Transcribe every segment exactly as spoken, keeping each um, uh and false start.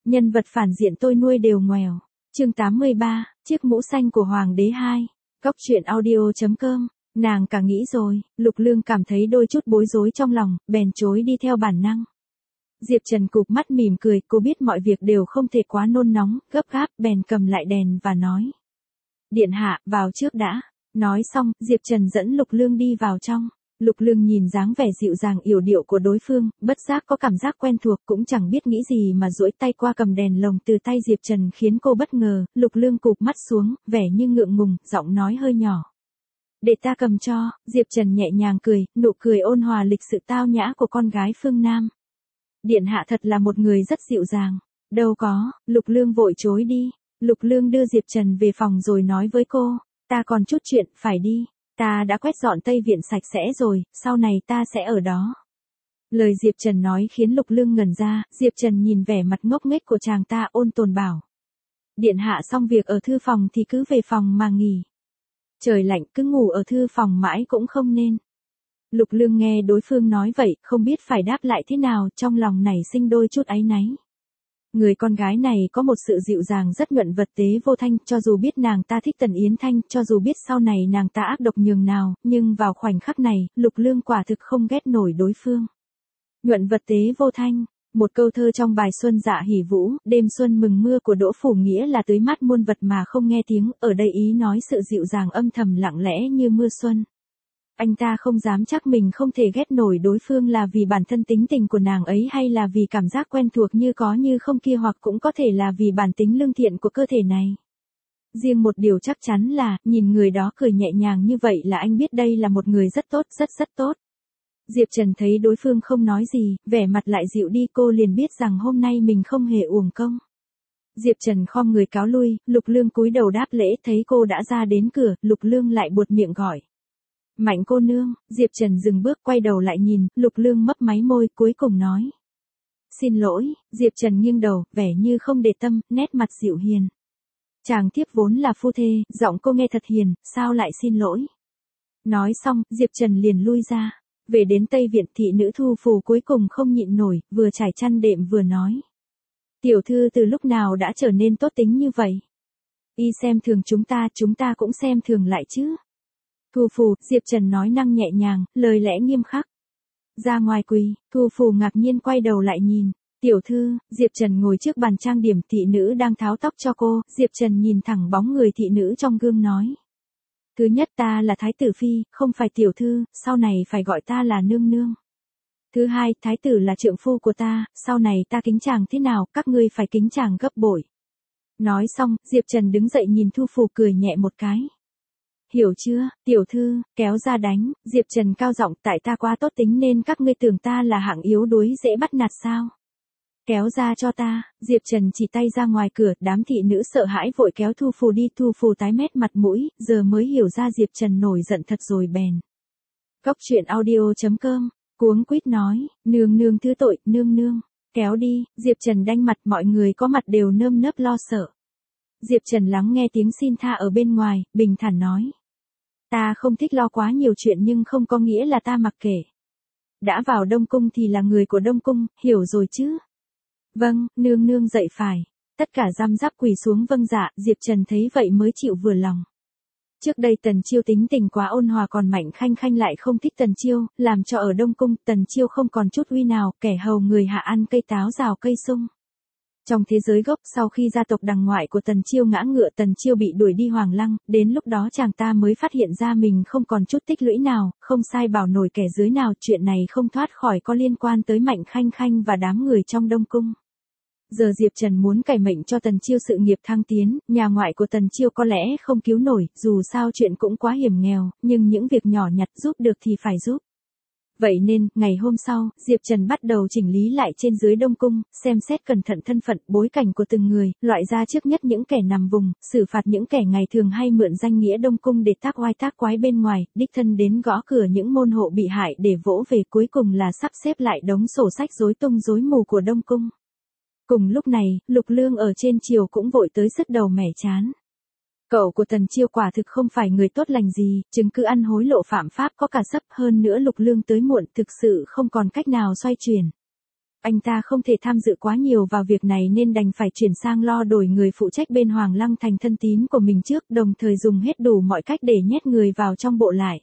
Nhân vật phản diện tôi nuôi đều ngoèo. Chương tám mươi ba, chiếc mũ xanh của Hoàng đế hai. Góc truyện audio chấm com. Nàng cả nghĩ rồi, Lục Lương cảm thấy đôi chút bối rối trong lòng, bèn chối đi theo bản năng. Diệp Trần cụp mắt mỉm cười, cô biết mọi việc đều không thể quá nôn nóng, gấp gáp, bèn cầm lại đèn và nói. Điện hạ, vào trước đã. Nói xong, Diệp Trần dẫn Lục Lương đi vào trong. Lục Lương nhìn dáng vẻ dịu dàng yểu điệu của đối phương, bất giác có cảm giác quen thuộc, cũng chẳng biết nghĩ gì mà duỗi tay qua cầm đèn lồng từ tay Diệp Trần khiến cô bất ngờ. Lục Lương cụp mắt xuống, vẻ như ngượng ngùng, giọng nói hơi nhỏ. Để ta cầm cho. Diệp Trần nhẹ nhàng cười, nụ cười ôn hòa lịch sự tao nhã của con gái phương Nam. Điện hạ thật là một người rất dịu dàng. Đâu có. Lục Lương vội chối đi. Lục Lương đưa Diệp Trần về phòng rồi nói với cô, ta còn chút chuyện, phải đi. Ta đã quét dọn Tây Viện sạch sẽ rồi, sau này ta sẽ ở đó. Lời Diệp Trần nói khiến Lục Lương ngẩn ra, Diệp Trần nhìn vẻ mặt ngốc nghếch của chàng ta ôn tồn bảo. Điện hạ xong việc ở thư phòng thì cứ về phòng mà nghỉ. Trời lạnh cứ ngủ ở thư phòng mãi cũng không nên. Lục Lương nghe đối phương nói vậy, không biết phải đáp lại thế nào, trong lòng nảy sinh đôi chút áy náy. Người con gái này có một sự dịu dàng rất nhuận vật tế vô thanh, cho dù biết nàng ta thích Tần Yến Thanh, cho dù biết sau này nàng ta ác độc nhường nào, nhưng vào khoảnh khắc này, Lục Lương quả thực không ghét nổi đối phương. Nhuận vật tế vô thanh, một câu thơ trong bài Xuân Dạ Hỉ Vũ, đêm xuân mừng mưa của Đỗ Phủ nghĩa là tưới mát muôn vật mà không nghe tiếng, ở đây ý nói sự dịu dàng âm thầm lặng lẽ như mưa xuân. Anh ta không dám chắc mình không thể ghét nổi đối phương là vì bản thân tính tình của nàng ấy hay là vì cảm giác quen thuộc như có như không kia, hoặc cũng có thể là vì bản tính lương thiện của cơ thể này. Riêng một điều chắc chắn là, nhìn người đó cười nhẹ nhàng như vậy là anh biết đây là một người rất tốt, rất rất tốt. Diệp Trần thấy đối phương không nói gì, vẻ mặt lại dịu đi, cô liền biết rằng hôm nay mình không hề uổng công. Diệp Trần khom người cáo lui, Lục Lương cúi đầu đáp lễ, thấy cô đã ra đến cửa, Lục Lương lại buột miệng gọi. Mạnh cô nương. Diệp Trần dừng bước quay đầu lại nhìn, Lục Lương mấp máy môi, cuối cùng nói. Xin lỗi. Diệp Trần nghiêng đầu, vẻ như không để tâm, nét mặt dịu hiền. Chàng thiếp vốn là phu thê, giọng cô nghe thật hiền, sao lại xin lỗi. Nói xong, Diệp Trần liền lui ra. Về đến Tây Viện, thị nữ Thu Phù cuối cùng không nhịn nổi, vừa trải chăn đệm vừa nói. Tiểu thư từ lúc nào đã trở nên tốt tính như vậy? Y xem thường chúng ta, chúng ta cũng xem thường lại chứ. Thu Phù, Diệp Trần nói năng nhẹ nhàng, lời lẽ nghiêm khắc. Ra ngoài quỳ, Thu Phù ngạc nhiên quay đầu lại nhìn. Tiểu thư. Diệp Trần ngồi trước bàn trang điểm, thị nữ đang tháo tóc cho cô, Diệp Trần nhìn thẳng bóng người thị nữ trong gương nói. Thứ nhất, ta là thái tử phi, không phải tiểu thư, sau này phải gọi ta là nương nương. Thứ hai, thái tử là trượng phu của ta, sau này ta kính chàng thế nào, các ngươi phải kính chàng gấp bội. Nói xong, Diệp Trần đứng dậy nhìn Thu Phù cười nhẹ một cái. Hiểu chưa, tiểu thư, kéo ra đánh. Diệp Trần cao giọng, tại ta quá tốt tính nên các ngươi tưởng ta là hạng yếu đuối dễ bắt nạt sao? Kéo ra cho ta. Diệp Trần chỉ tay ra ngoài cửa, đám thị nữ sợ hãi vội kéo Thu Phù đi, Thu Phù tái mét mặt mũi, giờ mới hiểu ra Diệp Trần nổi giận thật rồi bèn. Góc truyện audio chấm com, cuống quýt nói, nương nương thứ tội, nương nương, kéo đi. Diệp Trần đanh mặt, mọi người có mặt đều nơm nớp lo sợ. Diệp Trần lắng nghe tiếng xin tha ở bên ngoài, bình thản nói. Ta không thích lo quá nhiều chuyện nhưng không có nghĩa là ta mặc kệ. Đã vào Đông Cung thì là người của Đông Cung, hiểu rồi chứ? Vâng, nương nương dậy phải. Tất cả răm rắp quỳ xuống vâng dạ, Diệp Trần thấy vậy mới chịu vừa lòng. Trước đây Tần Chiêu tính tình quá ôn hòa, còn Mạnh Khanh Khanh lại không thích Tần Chiêu, làm cho ở Đông Cung Tần Chiêu không còn chút uy nào, kẻ hầu người hạ ăn cây táo rào cây sung. Trong thế giới gốc, sau khi gia tộc đằng ngoại của Tần Chiêu ngã ngựa, Tần Chiêu bị đuổi đi Hoàng Lăng, đến lúc đó chàng ta mới phát hiện ra mình không còn chút tích lũy nào, không sai bảo nổi kẻ dưới nào, chuyện này không thoát khỏi có liên quan tới Mạnh Khanh Khanh và đám người trong Đông Cung. Giờ Diệp Trần muốn cải mệnh cho Tần Chiêu sự nghiệp thăng tiến, nhà ngoại của Tần Chiêu có lẽ không cứu nổi, dù sao chuyện cũng quá hiểm nghèo, nhưng những việc nhỏ nhặt giúp được thì phải giúp. Vậy nên, ngày hôm sau, Diệp Trần bắt đầu chỉnh lý lại trên dưới Đông Cung, xem xét cẩn thận thân phận, bối cảnh của từng người, loại ra trước nhất những kẻ nằm vùng, xử phạt những kẻ ngày thường hay mượn danh nghĩa Đông Cung để tác oai tác quái bên ngoài, đích thân đến gõ cửa những môn hộ bị hại để vỗ về, cuối cùng là sắp xếp lại đống sổ sách rối tung rối mù của Đông Cung. Cùng lúc này, Lục Lương ở trên triều cũng vội tới sứt đầu mẻ chán. Cậu của Tần Chiêu quả thực không phải người tốt lành gì, chứng cứ ăn hối lộ phạm pháp có cả sấp, hơn nữa Lục Lương tới muộn thực sự không còn cách nào xoay chuyển. Anh ta không thể tham dự quá nhiều vào việc này nên đành phải chuyển sang lo đổi người phụ trách bên Hoàng Lăng Thành thân tín của mình trước, đồng thời dùng hết đủ mọi cách để nhét người vào trong bộ lại.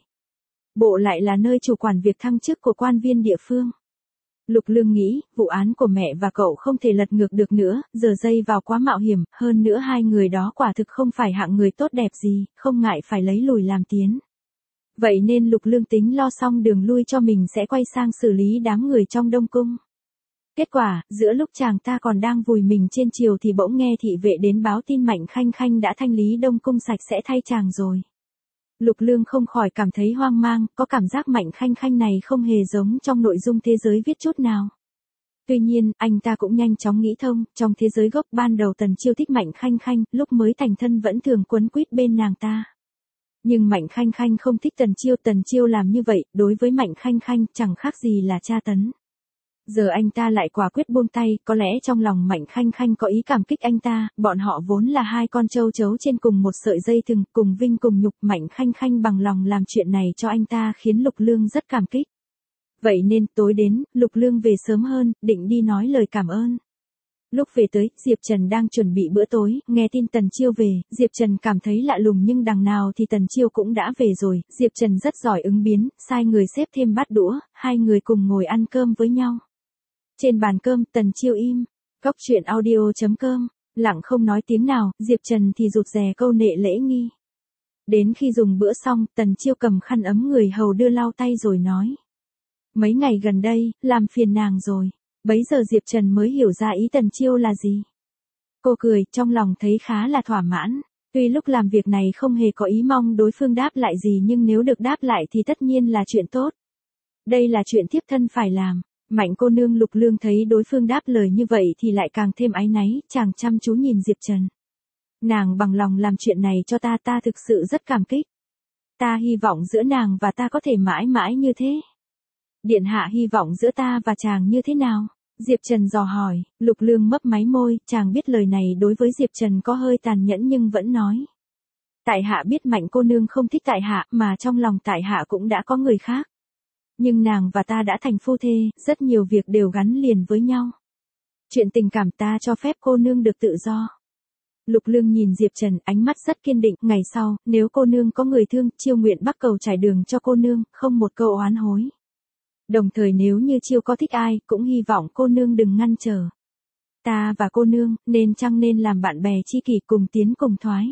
Bộ lại là nơi chủ quản việc thăng chức của quan viên địa phương. Lục Lương nghĩ, vụ án của mẹ và cậu không thể lật ngược được nữa, giờ dây vào quá mạo hiểm, hơn nữa hai người đó quả thực không phải hạng người tốt đẹp gì, không ngại phải lấy lùi làm tiến. Vậy nên Lục Lương tính lo xong đường lui cho mình sẽ quay sang xử lý đám người trong Đông Cung. Kết quả, giữa lúc chàng ta còn đang vùi mình trên triều thì bỗng nghe thị vệ đến báo tin Mạnh Khanh Khanh đã thanh lý Đông Cung sạch sẽ thay chàng rồi. Lục Lương không khỏi cảm thấy hoang mang, có cảm giác Mạnh Khanh Khanh này không hề giống trong nội dung thế giới viết chút nào. Tuy nhiên, anh ta cũng nhanh chóng nghĩ thông, trong thế giới gốc ban đầu Tần Chiêu thích Mạnh Khanh Khanh, lúc mới thành thân vẫn thường quấn quýt bên nàng ta. Nhưng Mạnh Khanh Khanh không thích Tần Chiêu, Tần Chiêu làm như vậy, đối với Mạnh Khanh Khanh chẳng khác gì là tra tấn. Giờ anh ta lại quả quyết buông tay, có lẽ trong lòng Mạnh Khanh Khanh có ý cảm kích anh ta, bọn họ vốn là hai con trâu chấu trên cùng một sợi dây thừng, cùng vinh cùng nhục, Mạnh Khanh Khanh bằng lòng làm chuyện này cho anh ta khiến Lục Lương rất cảm kích. Vậy nên, tối đến, Lục Lương về sớm hơn, định đi nói lời cảm ơn. Lúc về tới, Diệp Trần đang chuẩn bị bữa tối, nghe tin Tần Chiêu về, Diệp Trần cảm thấy lạ lùng nhưng đằng nào thì Tần Chiêu cũng đã về rồi, Diệp Trần rất giỏi ứng biến, sai người xếp thêm bát đũa, hai người cùng ngồi ăn cơm với nhau. Trên bàn cơm, Tần Chiêu im. Cóc truyện audio chấm com, lặng không nói tiếng nào, Diệp Trần thì rụt rè câu nệ lễ nghi. Đến khi dùng bữa xong, Tần Chiêu cầm khăn ấm người hầu đưa lau tay rồi nói. Mấy ngày gần đây, làm phiền nàng rồi. Bấy giờ Diệp Trần mới hiểu ra ý Tần Chiêu là gì. Cô cười, trong lòng thấy khá là thỏa mãn. Tuy lúc làm việc này không hề có ý mong đối phương đáp lại gì nhưng nếu được đáp lại thì tất nhiên là chuyện tốt. Đây là chuyện thiếp thân phải làm. Mạnh cô nương Lục Lương thấy đối phương đáp lời như vậy thì lại càng thêm áy náy, chàng chăm chú nhìn Diệp Trần. Nàng bằng lòng làm chuyện này cho ta, ta thực sự rất cảm kích. Ta hy vọng giữa nàng và ta có thể mãi mãi như thế. Điện hạ hy vọng giữa ta và chàng như thế nào? Diệp Trần dò hỏi, Lục Lương mấp máy môi, chàng biết lời này đối với Diệp Trần có hơi tàn nhẫn nhưng vẫn nói. Tại hạ biết Mạnh cô nương không thích tại hạ mà trong lòng tại hạ cũng đã có người khác. Nhưng nàng và ta đã thành phu thê, rất nhiều việc đều gắn liền với nhau. Chuyện tình cảm ta cho phép cô nương được tự do. Lục Lương nhìn Diệp Trần, ánh mắt rất kiên định, ngày sau, nếu cô nương có người thương, Chiêu nguyện bắc cầu trải đường cho cô nương, không một câu oán hối. Đồng thời nếu như Chiêu có thích ai, cũng hy vọng cô nương đừng ngăn trở. Ta và cô nương, nên chăng nên làm bạn bè tri kỷ cùng tiến cùng thoái.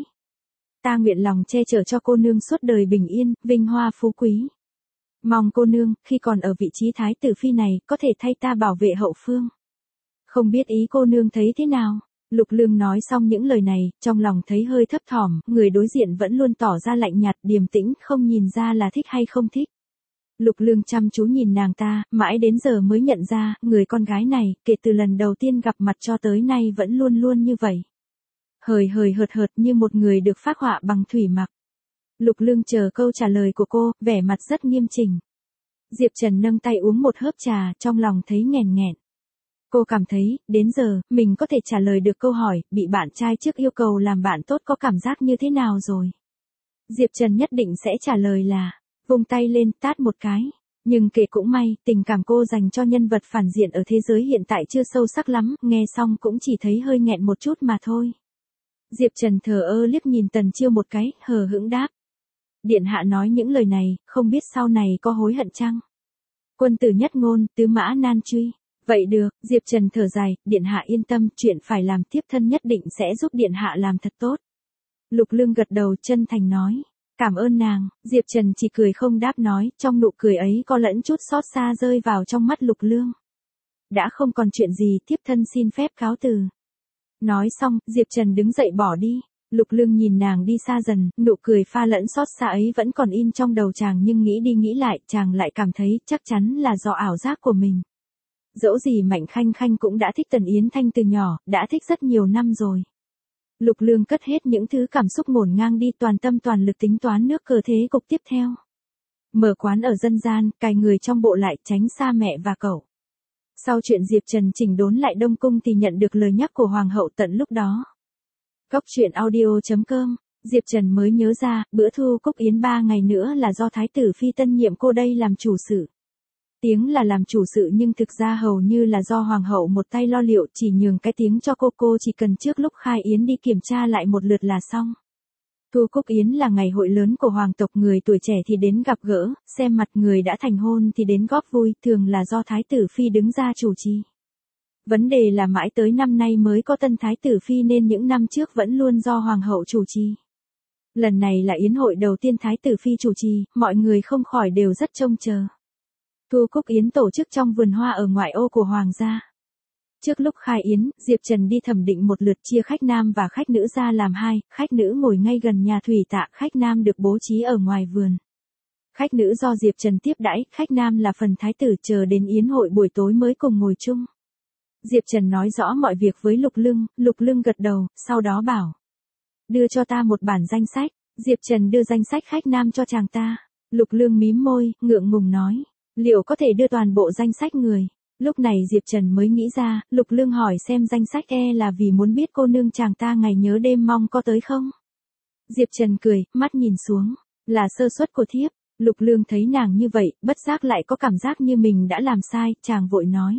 Ta nguyện lòng che chở cho cô nương suốt đời bình yên, vinh hoa phú quý. Mong cô nương, khi còn ở vị trí thái tử phi này, có thể thay ta bảo vệ hậu phương. Không biết ý cô nương thấy thế nào? Lục Lương nói xong những lời này, trong lòng thấy hơi thấp thỏm, người đối diện vẫn luôn tỏ ra lạnh nhạt, điềm tĩnh, không nhìn ra là thích hay không thích. Lục Lương chăm chú nhìn nàng ta, mãi đến giờ mới nhận ra, người con gái này, kể từ lần đầu tiên gặp mặt cho tới nay vẫn luôn luôn như vậy. Hời hời hợt hợt như một người được phác họa bằng thủy mặc. Lục Lương chờ câu trả lời của cô, vẻ mặt rất nghiêm chỉnh. Diệp Trần nâng tay uống một hớp trà, trong lòng thấy nghẹn nghẹn. Cô cảm thấy, đến giờ, mình có thể trả lời được câu hỏi, bị bạn trai trước yêu cầu làm bạn tốt có cảm giác như thế nào rồi. Diệp Trần nhất định sẽ trả lời là, vung tay lên, tát một cái. Nhưng kể cũng may, tình cảm cô dành cho nhân vật phản diện ở thế giới hiện tại chưa sâu sắc lắm, nghe xong cũng chỉ thấy hơi nghẹn một chút mà thôi. Diệp Trần thờ ơ liếc nhìn Tần Chiêu một cái, hờ hững đáp. Điện hạ nói những lời này, không biết sau này có hối hận chăng? Quân tử nhất ngôn, tứ mã nan truy. Vậy được, Diệp Trần thở dài, điện hạ yên tâm, chuyện phải làm tiếp thân nhất định sẽ giúp điện hạ làm thật tốt. Lục Lương gật đầu chân thành nói. Cảm ơn nàng, Diệp Trần chỉ cười không đáp nói, trong nụ cười ấy có lẫn chút xót xa rơi vào trong mắt Lục Lương. Đã không còn chuyện gì, tiếp thân xin phép cáo từ. Nói xong, Diệp Trần đứng dậy bỏ đi. Lục Lương nhìn nàng đi xa dần, nụ cười pha lẫn xót xa ấy vẫn còn in trong đầu chàng nhưng nghĩ đi nghĩ lại, chàng lại cảm thấy chắc chắn là do ảo giác của mình. Dẫu gì Mạnh Khanh Khanh cũng đã thích Tần Yến Thanh từ nhỏ, đã thích rất nhiều năm rồi. Lục Lương cất hết những thứ cảm xúc ngổn ngang đi, toàn tâm toàn lực tính toán nước cờ thế cục tiếp theo. Mở quán ở dân gian, cài người trong bộ lại, tránh xa mẹ và cậu. Sau chuyện Diệp Trần chỉnh đốn lại Đông Cung thì nhận được lời nhắc của Hoàng hậu tận lúc đó. Cóc truyện audio chấm com, Diệp Trần mới nhớ ra, bữa thu cúc yến ba ngày nữa là do Thái tử Phi tân nhiệm cô đây làm chủ sự. tiếng là làm chủ sự nhưng thực ra hầu như là do hoàng hậu một tay lo liệu, chỉ nhường cái tiếng cho cô cô chỉ cần trước lúc khai yến đi kiểm tra lại một lượt là xong. Thu Cúc Yến là ngày hội lớn của hoàng tộc, người tuổi trẻ thì đến gặp gỡ, xem mặt, người đã thành hôn thì đến góp vui, thường là do Thái tử Phi đứng ra chủ trì. Vấn đề là mãi tới năm nay mới có tân Thái tử Phi nên những năm trước vẫn luôn do hoàng hậu chủ trì. Lần này là yến hội đầu tiên Thái tử Phi chủ trì, mọi người không khỏi đều rất trông chờ. Thu Cúc Yến tổ chức trong vườn hoa ở ngoại ô của hoàng gia. Trước lúc khai yến, Diệp Trần đi thẩm định một lượt, chia khách nam và khách nữ ra làm hai, khách nữ ngồi ngay gần nhà thủy tạ, khách nam được bố trí ở ngoài vườn. Khách nữ do Diệp Trần tiếp đãi, khách nam là phần thái tử chờ đến yến hội buổi tối mới cùng ngồi chung. Diệp Trần nói rõ mọi việc với Lục Lưng, Lục Lưng gật đầu, sau đó bảo: đưa cho ta một bản danh sách. Diệp Trần đưa danh sách khách nam cho chàng ta. Lục Lưng mím môi, ngượng ngùng nói: liệu có thể đưa toàn bộ danh sách người? Lúc này Diệp Trần mới nghĩ ra, Lục Lương hỏi xem danh sách e là vì muốn biết cô nương chàng ta ngày nhớ đêm mong có tới không? Diệp Trần cười, mắt nhìn xuống, là sơ suất của thiếp. Lục Lương thấy nàng như vậy, bất giác lại có cảm giác như mình đã làm sai, chàng vội nói: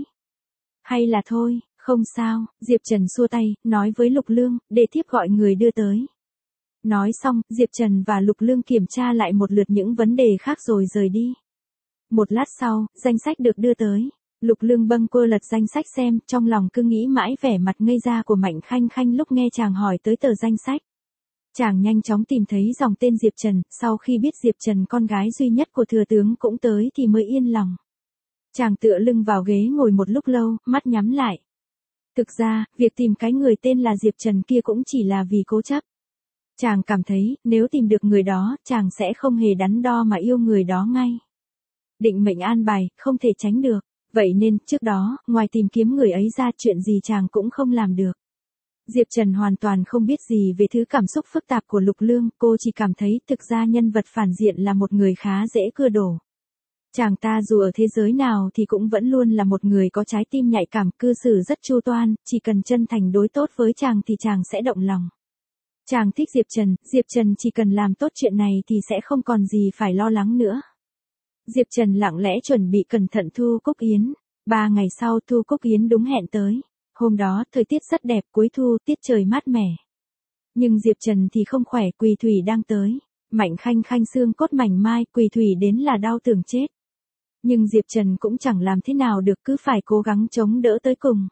hay là thôi, không sao. Diệp Trần xua tay, nói với Lục Lương, để thiếp gọi người đưa tới. Nói xong, Diệp Trần và Lục Lương kiểm tra lại một lượt những vấn đề khác rồi rời đi. Một lát sau, danh sách được đưa tới. Lục Lương bâng quơ lật danh sách xem, trong lòng cứ nghĩ mãi vẻ mặt ngây ra của Mạnh Khanh Khanh lúc nghe chàng hỏi tới tờ danh sách. Chàng nhanh chóng tìm thấy dòng tên Diệp Trần, sau khi biết Diệp Trần con gái duy nhất của thừa tướng cũng tới thì mới yên lòng. Chàng tựa lưng vào ghế ngồi một lúc lâu, mắt nhắm lại. Thực ra, việc tìm cái người tên là Diệp Trần kia cũng chỉ là vì cố chấp. Chàng cảm thấy, nếu tìm được người đó, chàng sẽ không hề đắn đo mà yêu người đó ngay. Định mệnh an bài, không thể tránh được. Vậy nên, trước đó, ngoài tìm kiếm người ấy ra, chuyện gì chàng cũng không làm được. Diệp Trần hoàn toàn không biết gì về thứ cảm xúc phức tạp của Lục Lương, cô chỉ cảm thấy thực ra nhân vật phản diện là một người khá dễ cưa đổ. Chàng ta dù ở thế giới nào thì cũng vẫn luôn là một người có trái tim nhạy cảm, cư xử rất chu toan, chỉ cần chân thành đối tốt với chàng thì chàng sẽ động lòng. Chàng thích Diệp Trần, Diệp Trần chỉ cần làm tốt chuyện này thì sẽ không còn gì phải lo lắng nữa. Diệp Trần lặng lẽ chuẩn bị cẩn thận Thu Cúc Yến. Ba ngày sau Thu Cúc Yến đúng hẹn tới. Hôm đó thời tiết rất đẹp, cuối thu, tiết trời mát mẻ. Nhưng Diệp Trần thì không khỏe, Quỳ Thủy đang tới. Mạnh Khanh Khanh xương cốt mảnh mai, Quỳ Thủy đến là đau tưởng chết. Nhưng Diệp Trần cũng chẳng làm thế nào được, cứ phải cố gắng chống đỡ tới cùng.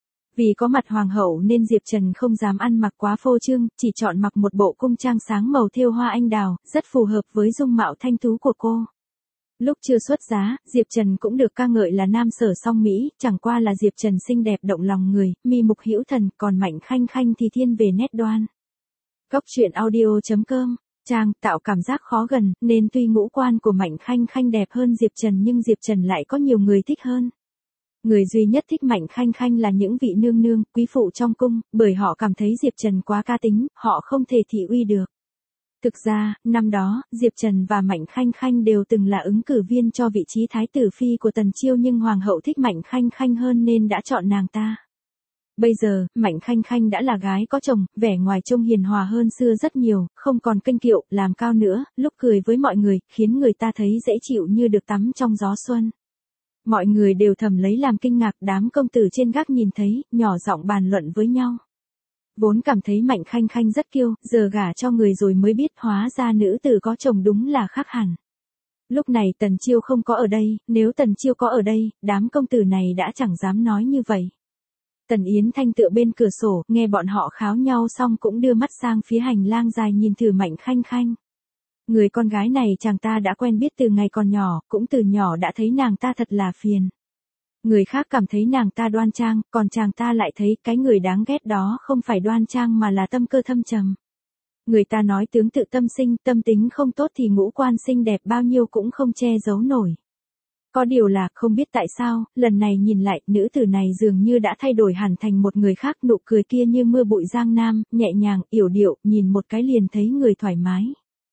Vì có mặt hoàng hậu nên Diệp Trần không dám ăn mặc quá phô trương, chỉ chọn mặc một bộ cung trang sáng màu thêu hoa anh đào, rất phù hợp với dung mạo thanh tú của cô. Lúc chưa xuất giá, Diệp Trần cũng được ca ngợi là nam sở song Mỹ, chẳng qua là Diệp Trần xinh đẹp động lòng người, mi mục hữu thần, còn Mạnh Khanh Khanh thì thiên về nét đoan. Góc truyện audio chấm com, trang, tạo cảm giác khó gần, nên tuy ngũ quan của Mạnh Khanh Khanh đẹp hơn Diệp Trần nhưng Diệp Trần lại có nhiều người thích hơn. Người duy nhất thích Mạnh Khanh Khanh là những vị nương nương, quý phụ trong cung, bởi họ cảm thấy Diệp Trần quá cá tính, họ không thể thị uy được. Thực ra, năm đó, Diệp Trần và Mạnh Khanh Khanh đều từng là ứng cử viên cho vị trí thái tử phi của Tần Chiêu nhưng hoàng hậu thích Mạnh Khanh Khanh hơn nên đã chọn nàng ta. Bây giờ, Mạnh Khanh Khanh đã là gái có chồng, vẻ ngoài trông hiền hòa hơn xưa rất nhiều, không còn kênh kiệu, làm cao nữa, lúc cười với mọi người, khiến người ta thấy dễ chịu như được tắm trong gió xuân. Mọi người đều thầm lấy làm kinh ngạc, đám công tử trên gác nhìn thấy, nhỏ giọng bàn luận với nhau. Vốn cảm thấy Mạnh Khanh Khanh rất kiêu, giờ gả cho người rồi mới biết hóa ra nữ tử có chồng đúng là khác hẳn. Lúc này Tần Chiêu không có ở đây, nếu Tần Chiêu có ở đây, đám công tử này đã chẳng dám nói như vậy. Tần Yến Thanh tựa bên cửa sổ, nghe bọn họ kháo nhau xong cũng đưa mắt sang phía hành lang dài nhìn thử Mạnh Khanh Khanh. Người con gái này chàng ta đã quen biết từ ngày còn nhỏ, cũng từ nhỏ đã thấy nàng ta thật là phiền. Người khác cảm thấy nàng ta đoan trang, còn chàng ta lại thấy cái người đáng ghét đó không phải đoan trang mà là tâm cơ thâm trầm. Người ta nói tướng tự tâm sinh, tâm tính không tốt thì ngũ quan xinh đẹp bao nhiêu cũng không che giấu nổi. Có điều là, không biết tại sao, lần này nhìn lại, nữ tử này dường như đã thay đổi hẳn thành một người khác, nụ cười kia như mưa bụi giang nam, nhẹ nhàng, yểu điệu, nhìn một cái liền thấy người thoải mái.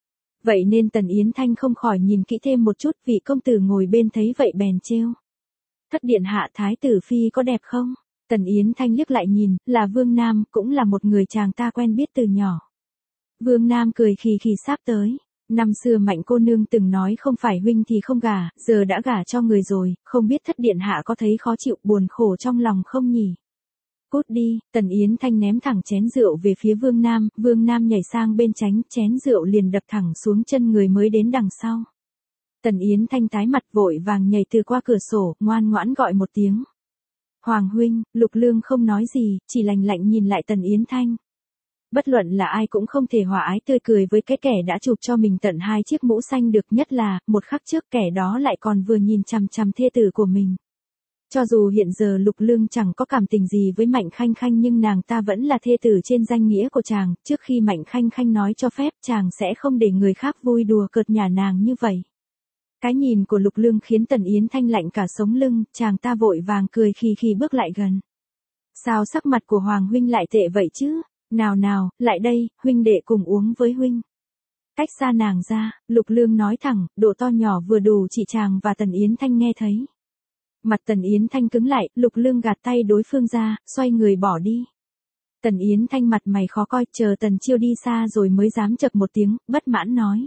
Vậy nên Tần Yến Thanh không khỏi nhìn kỹ thêm một chút, vị công tử ngồi bên thấy vậy bèn trêu. Thất điện hạ thái tử phi có đẹp không? Tần Yến Thanh liếc lại nhìn, là Vương Nam, cũng là một người chàng ta quen biết từ nhỏ. Vương Nam cười khì khì sáp tới. Năm xưa Mạnh cô nương từng nói không phải huynh thì không gả, giờ đã gả cho người rồi, không biết thất điện hạ có thấy khó chịu buồn khổ trong lòng không nhỉ? Cút đi, Tần Yến Thanh ném thẳng chén rượu về phía Vương Nam, Vương Nam nhảy sang bên tránh, chén rượu liền đập thẳng xuống chân người mới đến đằng sau. Tần Yến Thanh tái mặt vội vàng nhảy từ qua cửa sổ, ngoan ngoãn gọi một tiếng. Hoàng huynh, Lục Lương không nói gì, chỉ lạnh lạnh nhìn lại Tần Yến Thanh. Bất luận là ai cũng không thể hòa ái tươi cười với cái kẻ đã chụp cho mình tận hai chiếc mũ xanh được, nhất là, một khắc trước kẻ đó lại còn vừa nhìn chằm chằm thê tử của mình. Cho dù hiện giờ Lục Lương chẳng có cảm tình gì với Mạnh Khanh Khanh nhưng nàng ta vẫn là thê tử trên danh nghĩa của chàng, trước khi Mạnh Khanh Khanh nói cho phép chàng sẽ không để người khác vui đùa cợt nhả nàng như vậy. Cái nhìn của Lục Lương khiến Tần Yến Thanh lạnh cả sống lưng, chàng ta vội vàng cười khi khi bước lại gần. Sao sắc mặt của Hoàng huynh lại tệ vậy chứ? Nào nào, lại đây, huynh đệ cùng uống với huynh. Cách xa nàng ra, Lục Lương nói thẳng, độ to nhỏ vừa đủ chỉ chàng và Tần Yến Thanh nghe thấy. Mặt Tần Yến Thanh cứng lại, Lục Lương gạt tay đối phương ra, xoay người bỏ đi. Tần Yến Thanh mặt mày khó coi, chờ Tần Chiêu đi xa rồi mới dám chậc một tiếng, bất mãn nói.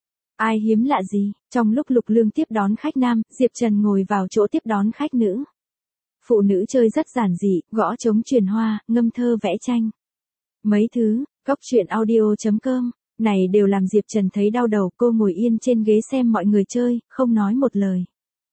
Ai hiếm lạ gì, trong lúc Lục Lương tiếp đón khách nam, Diệp Trần ngồi vào chỗ tiếp đón khách nữ. Phụ nữ chơi rất giản dị, gõ trống truyền hoa, ngâm thơ vẽ tranh. Mấy thứ, cóc truyện audio chấm com, này đều làm Diệp Trần thấy đau đầu, cô ngồi yên trên ghế xem mọi người chơi, không nói một lời.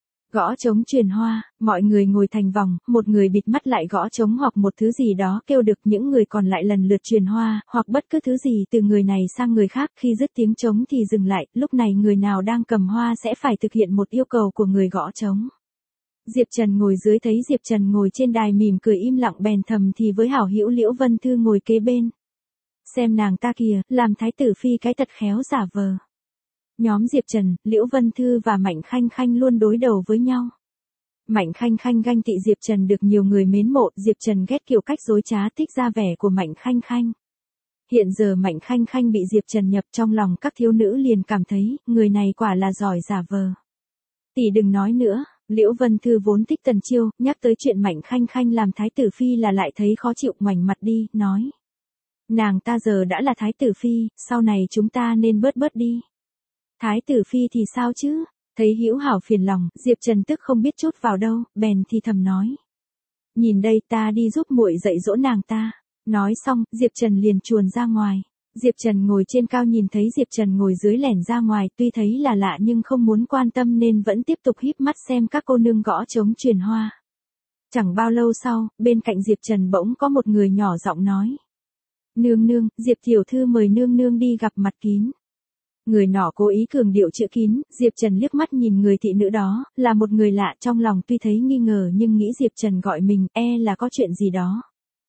Gõ trống truyền hoa, mọi người ngồi thành vòng, một người bịt mắt lại gõ trống hoặc một thứ gì đó kêu được, những người còn lại lần lượt truyền hoa, hoặc bất cứ thứ gì từ người này sang người khác, khi dứt tiếng trống thì dừng lại, lúc này người nào đang cầm hoa sẽ phải thực hiện một yêu cầu của người gõ trống. Diệp Trần ngồi dưới thấy Diệp Trần ngồi trên đài mỉm cười im lặng bèn thầm thì với hảo hữu Liễu Vân Thư ngồi kế bên. Xem nàng ta kìa, làm thái tử phi cái tật khéo giả vờ. Nhóm Diệp Trần, Liễu Vân Thư và Mạnh Khanh Khanh luôn đối đầu với nhau. Mạnh Khanh Khanh ganh tị Diệp Trần được nhiều người mến mộ, Diệp Trần ghét kiểu cách dối trá thích ra vẻ của Mạnh Khanh Khanh. Hiện giờ Mạnh Khanh Khanh bị Diệp Trần nhập trong lòng các thiếu nữ liền cảm thấy, người này quả là giỏi giả vờ. Tỷ đừng nói nữa, Liễu Vân Thư vốn thích Tần Chiêu, nhắc tới chuyện Mạnh Khanh Khanh làm thái tử phi là lại thấy khó chịu, ngoảnh mặt đi, nói. Nàng ta giờ đã là thái tử phi, sau này chúng ta nên bớt bớt đi. Thái tử phi thì sao chứ? Thấy Hữu Hảo phiền lòng, Diệp Trần tức không biết chút vào đâu, bèn thì thầm nói. Nhìn đây, ta đi giúp muội dạy dỗ nàng ta. Nói xong, Diệp Trần liền chuồn ra ngoài. Diệp Trần ngồi trên cao nhìn thấy Diệp Trần ngồi dưới lẻn ra ngoài, tuy thấy là lạ nhưng không muốn quan tâm nên vẫn tiếp tục híp mắt xem các cô nương gõ trống truyền hoa. Chẳng bao lâu sau, bên cạnh Diệp Trần bỗng có một người nhỏ giọng nói. Nương nương, Diệp tiểu thư mời nương nương đi gặp mặt kín. Người nọ cố ý cường điệu chữ kín, Diệp Trần liếc mắt nhìn người thị nữ đó, là một người lạ, trong lòng tuy thấy nghi ngờ nhưng nghĩ Diệp Trần gọi mình, e là có chuyện gì đó.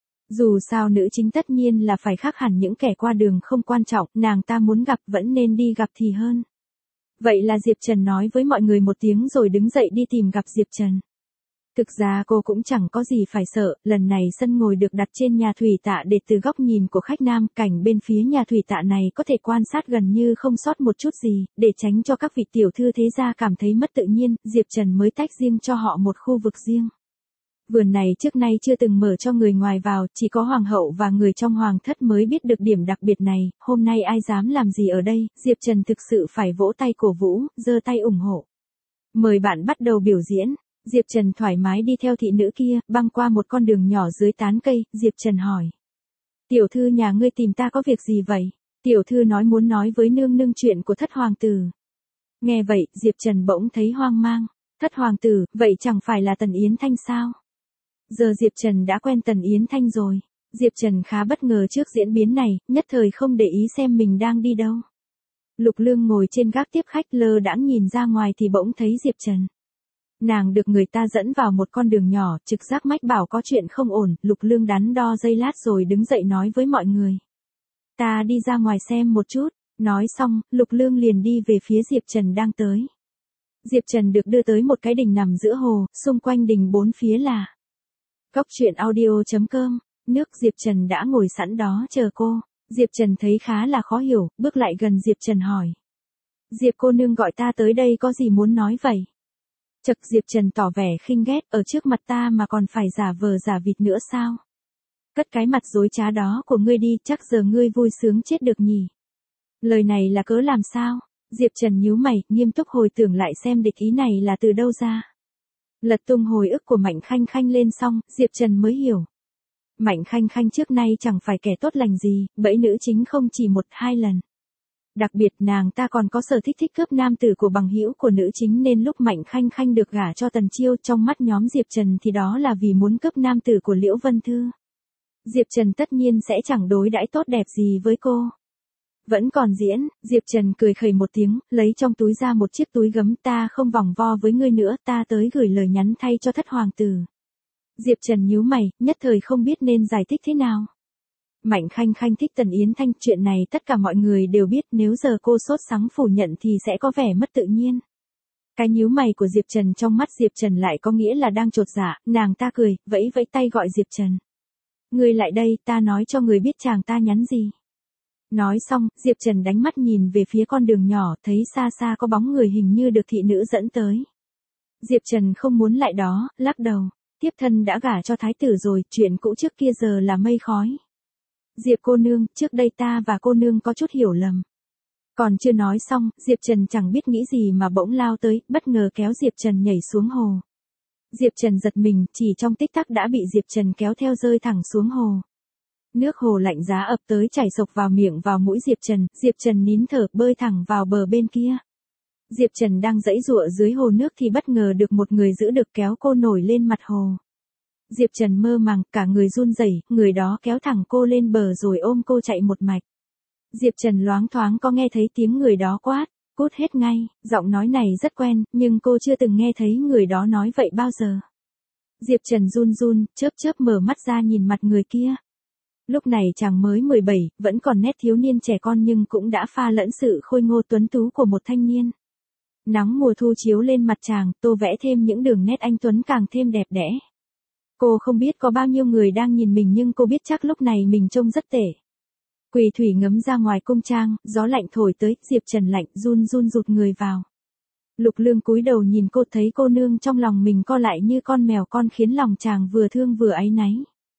Dù sao nữ chính tất nhiên là phải khác hẳn những kẻ qua đường không quan trọng, nàng ta muốn gặp vẫn nên đi gặp thì hơn. Vậy là Diệp Trần nói với mọi người một tiếng rồi đứng dậy đi tìm gặp Diệp Trần. Thực ra cô cũng chẳng có gì phải sợ, lần này sân ngồi được đặt trên nhà thủy tạ để từ góc nhìn của khách nam, cảnh bên phía nhà thủy tạ này có thể quan sát gần như không sót một chút gì, để tránh cho các vị tiểu thư thế gia cảm thấy mất tự nhiên, Diệp Trần mới tách riêng cho họ một khu vực riêng. Vườn này trước nay chưa từng mở cho người ngoài vào, chỉ có hoàng hậu và người trong hoàng thất mới biết được điểm đặc biệt này, hôm nay ai dám làm gì ở đây, Diệp Trần thực sự phải vỗ tay cổ vũ, giơ tay ủng hộ. Mời bạn bắt đầu biểu diễn. Diệp Trần thoải mái đi theo thị nữ kia, băng qua một con đường nhỏ dưới tán cây, Diệp Trần hỏi. Tiểu thư nhà ngươi tìm ta có việc gì vậy? Tiểu thư nói muốn nói với nương nương chuyện của thất hoàng tử. Nghe vậy, Diệp Trần bỗng thấy hoang mang. Thất hoàng tử, vậy chẳng phải là Tần Yến Thanh sao? Giờ Diệp Trần đã quen Tần Yến Thanh rồi. Diệp Trần khá bất ngờ trước diễn biến này, nhất thời không để ý xem mình đang đi đâu. Lục Lương ngồi trên gác tiếp khách lơ đãng nhìn ra ngoài thì bỗng thấy Diệp Trần. Nàng được người ta dẫn vào một con đường nhỏ, trực giác mách bảo có chuyện không ổn, Lục Lương đắn đo giây lát rồi đứng dậy nói với mọi người. Ta đi ra ngoài xem một chút, nói xong, Lục Lương liền đi về phía Diệp Trần đang tới. Diệp Trần được đưa tới một cái đình nằm giữa hồ, xung quanh đình bốn phía là cóc truyện audio chấm com, nước Diệp Trần đã ngồi sẵn đó chờ cô. Diệp Trần thấy khá là khó hiểu, bước lại gần Diệp Trần hỏi. Diệp cô nương gọi ta tới đây có gì muốn nói vậy? Chật, Diệp Trần tỏ vẻ khinh ghét, ở trước mặt ta mà còn phải giả vờ giả vịt nữa sao? Cất cái mặt dối trá đó của ngươi đi, chắc giờ ngươi vui sướng chết được nhỉ? Lời này là cớ làm sao? Diệp Trần nhíu mày, nghiêm túc hồi tưởng lại xem địch ý này là từ đâu ra. Lật tung hồi ức của Mạnh Khanh Khanh lên xong, Diệp Trần mới hiểu. Mạnh Khanh Khanh trước nay chẳng phải kẻ tốt lành gì, bẫy nữ chính không chỉ một hai lần. Đặc biệt nàng ta còn có sở thích thích cướp nam tử của bằng hữu của nữ chính, nên lúc Mạnh Khanh Khanh được gả cho Tần Chiêu, trong mắt nhóm Diệp Trần thì đó là vì muốn cướp nam tử của Liễu Vân Thư. Diệp Trần tất nhiên sẽ chẳng đối đãi tốt đẹp gì với cô. Vẫn còn diễn, Diệp Trần cười khẩy một tiếng, lấy trong túi ra một chiếc túi gấm, ta không vòng vo với ngươi nữa, ta tới gửi lời nhắn thay cho thất hoàng tử. Diệp Trần nhíu mày, nhất thời không biết nên giải thích thế nào. Mạnh Khanh Khanh thích Tần Yến Thanh, chuyện này tất cả mọi người đều biết, nếu giờ cô sốt sắng phủ nhận thì sẽ có vẻ mất tự nhiên. Cái nhíu mày của Diệp Trần trong mắt Diệp Trần lại có nghĩa là đang chột dạ, nàng ta cười, vẫy vẫy tay gọi Diệp Trần. Ngươi lại đây, ta nói cho người biết chàng ta nhắn gì. Nói xong, Diệp Trần đánh mắt nhìn về phía con đường nhỏ, thấy xa xa có bóng người hình như được thị nữ dẫn tới. Diệp Trần không muốn lại đó, lắc đầu. Tiếp thân đã gả cho thái tử rồi, chuyện cũ trước kia giờ là mây khói. Diệp cô nương, trước đây ta và cô nương có chút hiểu lầm. Còn chưa nói xong, Diệp Trần chẳng biết nghĩ gì mà bỗng lao tới, bất ngờ kéo Diệp Trần nhảy xuống hồ. Diệp Trần giật mình, chỉ trong tích tắc đã bị Diệp Trần kéo theo rơi thẳng xuống hồ. Nước hồ lạnh giá ập tới chảy sộc vào miệng vào mũi Diệp Trần, Diệp Trần nín thở bơi thẳng vào bờ bên kia. Diệp Trần đang giãy giụa dưới hồ nước thì bất ngờ được một người giữ được kéo cô nổi lên mặt hồ. Diệp Trần mơ màng, cả người run rẩy, người đó kéo thẳng cô lên bờ rồi ôm cô chạy một mạch. Diệp Trần loáng thoáng có nghe thấy tiếng người đó quát, cút hết ngay, giọng nói này rất quen, nhưng cô chưa từng nghe thấy người đó nói vậy bao giờ. Diệp Trần run run, chớp chớp mở mắt ra nhìn mặt người kia. Lúc này chàng mới mười bảy, vẫn còn nét thiếu niên trẻ con nhưng cũng đã pha lẫn sự khôi ngô tuấn tú của một thanh niên. Nắng mùa thu chiếu lên mặt chàng, tô vẽ thêm những đường nét anh tuấn càng thêm đẹp đẽ. Cô không biết có bao nhiêu người đang nhìn mình nhưng cô biết chắc lúc này mình trông rất tệ. Quỳ thủy ngấm ra ngoài cung trang, gió lạnh thổi tới, Diệp Trần lạnh, run run rụt người vào. Lục Lương cúi đầu nhìn cô, thấy cô nương trong lòng mình co lại như con mèo con, khiến lòng chàng vừa thương vừa áy náy.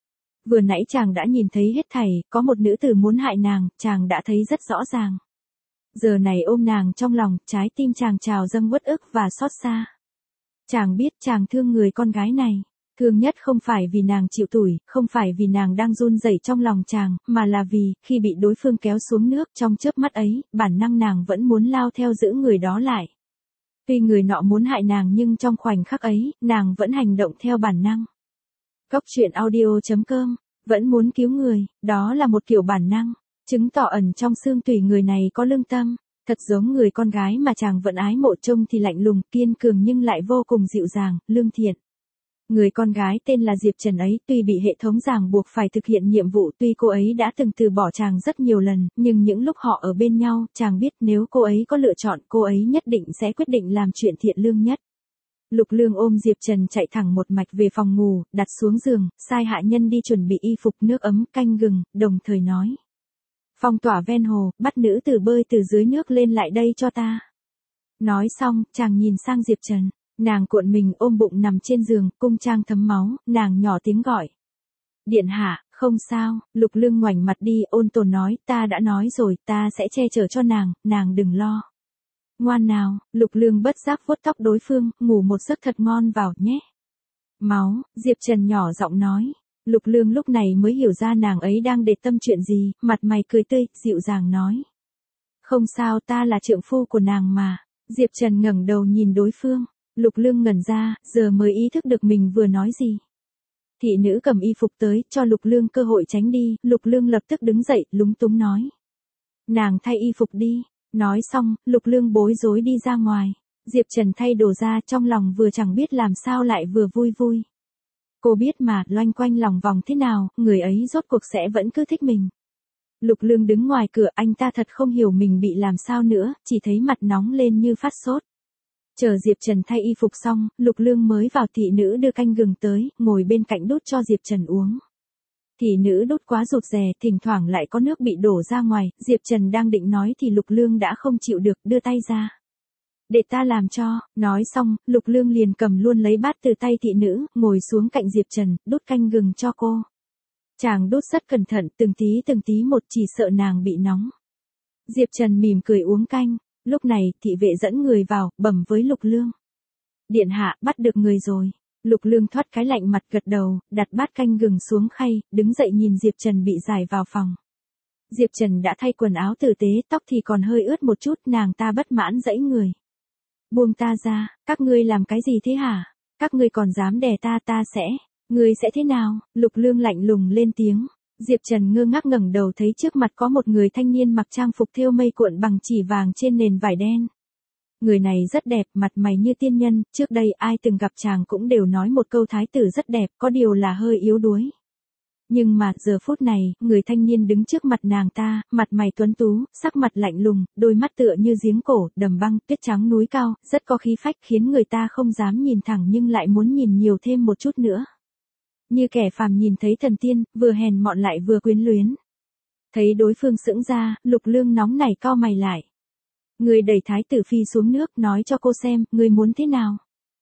Vừa nãy chàng đã nhìn thấy hết thảy, có một nữ tử muốn hại nàng, chàng đã thấy rất rõ ràng. Giờ này ôm nàng trong lòng, trái tim chàng trào dâng uất ức và xót xa. Chàng biết chàng thương người con gái này. Thương nhất không phải vì nàng chịu tủi, không phải vì nàng đang run rẩy trong lòng chàng, mà là vì, khi bị đối phương kéo xuống nước trong chớp mắt ấy, bản năng nàng vẫn muốn lao theo giữ người đó lại. Tuy người nọ muốn hại nàng nhưng trong khoảnh khắc ấy, nàng vẫn hành động theo bản năng. Góc truyện audio chấm com, vẫn muốn cứu người, đó là một kiểu bản năng, chứng tỏ ẩn trong xương tủy người này có lương tâm, thật giống người con gái mà chàng vẫn ái mộ, trông thì lạnh lùng, kiên cường nhưng lại vô cùng dịu dàng, lương thiện. Người con gái tên là Diệp Trần ấy, tuy bị hệ thống ràng buộc phải thực hiện nhiệm vụ, tuy cô ấy đã từng từ bỏ chàng rất nhiều lần, nhưng những lúc họ ở bên nhau, chàng biết nếu cô ấy có lựa chọn, cô ấy nhất định sẽ quyết định làm chuyện thiện lương nhất. Lục Lương ôm Diệp Trần chạy thẳng một mạch về phòng ngủ, đặt xuống giường, sai hạ nhân đi chuẩn bị y phục, nước ấm, canh gừng, đồng thời nói. Phong tỏa ven hồ, bắt nữ tử bơi từ dưới nước lên lại đây cho ta. Nói xong, chàng nhìn sang Diệp Trần. Nàng cuộn mình ôm bụng nằm trên giường, cung trang thấm máu, nàng nhỏ tiếng gọi. Điện hạ, không sao, Lục Lương ngoảnh mặt đi, ôn tồn nói, ta đã nói rồi, ta sẽ che chở cho nàng, nàng đừng lo. Ngoan nào, Lục Lương bất giác vuốt tóc đối phương, ngủ một giấc thật ngon vào, nhé. Máu, Diệp Trần nhỏ giọng nói. Lục Lương lúc này mới hiểu ra nàng ấy đang để tâm chuyện gì, mặt mày cười tươi, dịu dàng nói. Không sao, ta là trượng phu của nàng mà. Diệp Trần ngẩng đầu nhìn đối phương. Lục Lương ngẩn ra, giờ mới ý thức được mình vừa nói gì. Thị nữ cầm y phục tới, cho Lục Lương cơ hội tránh đi, Lục Lương lập tức đứng dậy, lúng túng nói. Nàng thay y phục đi. Nói xong, Lục Lương bối rối đi ra ngoài. Diệp Trần thay đồ ra, trong lòng vừa chẳng biết làm sao lại vừa vui vui. Cô biết mà, loanh quanh lòng vòng thế nào, người ấy rốt cuộc sẽ vẫn cứ thích mình. Lục Lương đứng ngoài cửa, anh ta thật không hiểu mình bị làm sao nữa, chỉ thấy mặt nóng lên như phát sốt. Chờ Diệp Trần thay y phục xong, Lục Lương mới vào, thị nữ đưa canh gừng tới, ngồi bên cạnh đút cho Diệp Trần uống. Thị nữ đút quá rụt rè, thỉnh thoảng lại có nước bị đổ ra ngoài, Diệp Trần đang định nói thì Lục Lương đã không chịu được, đưa tay ra. Để ta làm cho, nói xong, Lục Lương liền cầm luôn lấy bát từ tay thị nữ, ngồi xuống cạnh Diệp Trần, đút canh gừng cho cô. Chàng đút rất cẩn thận, từng tí từng tí một, chỉ sợ nàng bị nóng. Diệp Trần mỉm cười uống canh. Lúc này, thị vệ dẫn người vào, bẩm với Lục Lương. Điện hạ, bắt được người rồi. Lục Lương thoát cái lạnh mặt gật đầu, đặt bát canh gừng xuống khay, đứng dậy nhìn Diệp Trần bị giải vào phòng. Diệp Trần đã thay quần áo tử tế, tóc thì còn hơi ướt một chút, nàng ta bất mãn giãy người. Buông ta ra, các ngươi làm cái gì thế hả? Các ngươi còn dám đè ta, ta sẽ, ngươi sẽ thế nào? Lục Lương lạnh lùng lên tiếng. Diệp Trần ngơ ngác ngẩng đầu thấy trước mặt có một người thanh niên mặc trang phục thêu mây cuộn bằng chỉ vàng trên nền vải đen. Người này rất đẹp, mặt mày như tiên nhân, trước đây ai từng gặp chàng cũng đều nói một câu thái tử rất đẹp, có điều là hơi yếu đuối. Nhưng mà, giờ phút này, người thanh niên đứng trước mặt nàng ta, mặt mày tuấn tú, sắc mặt lạnh lùng, đôi mắt tựa như giếng cổ, đầm băng, tuyết trắng núi cao, rất có khí phách khiến người ta không dám nhìn thẳng nhưng lại muốn nhìn nhiều thêm một chút nữa. Như kẻ phàm nhìn thấy thần tiên, vừa hèn mọn lại vừa quyến luyến. Thấy đối phương sững ra, Lục Lương nóng nảy cau mày lại. Người đẩy thái tử phi xuống nước, nói cho cô xem, người muốn thế nào?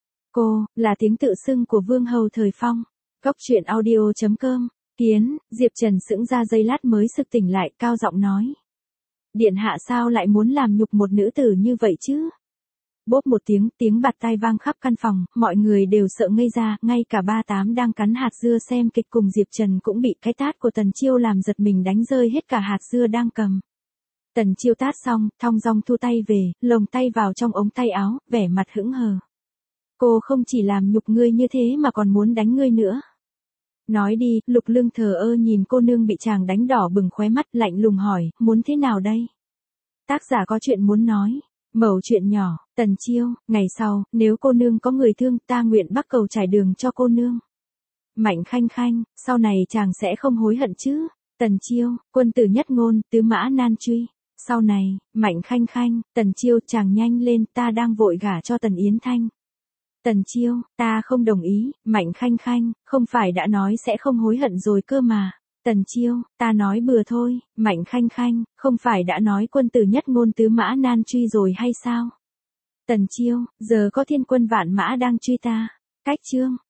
Cô, là tiếng tự xưng của vương hầu thời Phong. Góc truyện audio chấm com. Kiến, Diệp Trần sững ra giây lát mới sực tỉnh lại, cao giọng nói. Điện hạ sao lại muốn làm nhục một nữ tử như vậy chứ? Bốp một tiếng, tiếng bạt tai vang khắp căn phòng, mọi người đều sợ ngây ra, ngay cả ba tám đang cắn hạt dưa xem kịch cùng Diệp Trần cũng bị cái tát của Tần Chiêu làm giật mình đánh rơi hết cả hạt dưa đang cầm. Tần Chiêu tát xong, thong dong thu tay về, lồng tay vào trong ống tay áo, vẻ mặt hững hờ. Cô không chỉ làm nhục ngươi như thế mà còn muốn đánh ngươi nữa. Nói đi, Lục Lương thờ ơ nhìn cô nương bị chàng đánh đỏ bừng khóe mắt, lạnh lùng hỏi, muốn thế nào đây? Tác giả có chuyện muốn nói. Mẩu chuyện nhỏ, Tần Chiêu, ngày sau, nếu cô nương có người thương, ta nguyện bắc cầu trải đường cho cô nương. Mạnh Khanh Khanh, sau này chàng sẽ không hối hận chứ? Tần Chiêu, quân tử nhất ngôn, tứ mã nan truy. Sau này, Mạnh Khanh Khanh, Tần Chiêu, chàng nhanh lên, ta đang vội gả cho Tần Yến Thanh. Tần Chiêu, ta không đồng ý, Mạnh Khanh Khanh, không phải đã nói sẽ không hối hận rồi cơ mà. Tần Chiêu, ta nói bừa thôi, Mạnh Khanh Khanh, không phải đã nói quân tử nhất ngôn tứ mã nan truy rồi hay sao? Tần Chiêu, giờ có thiên quân vạn mã đang truy ta. Cách chương.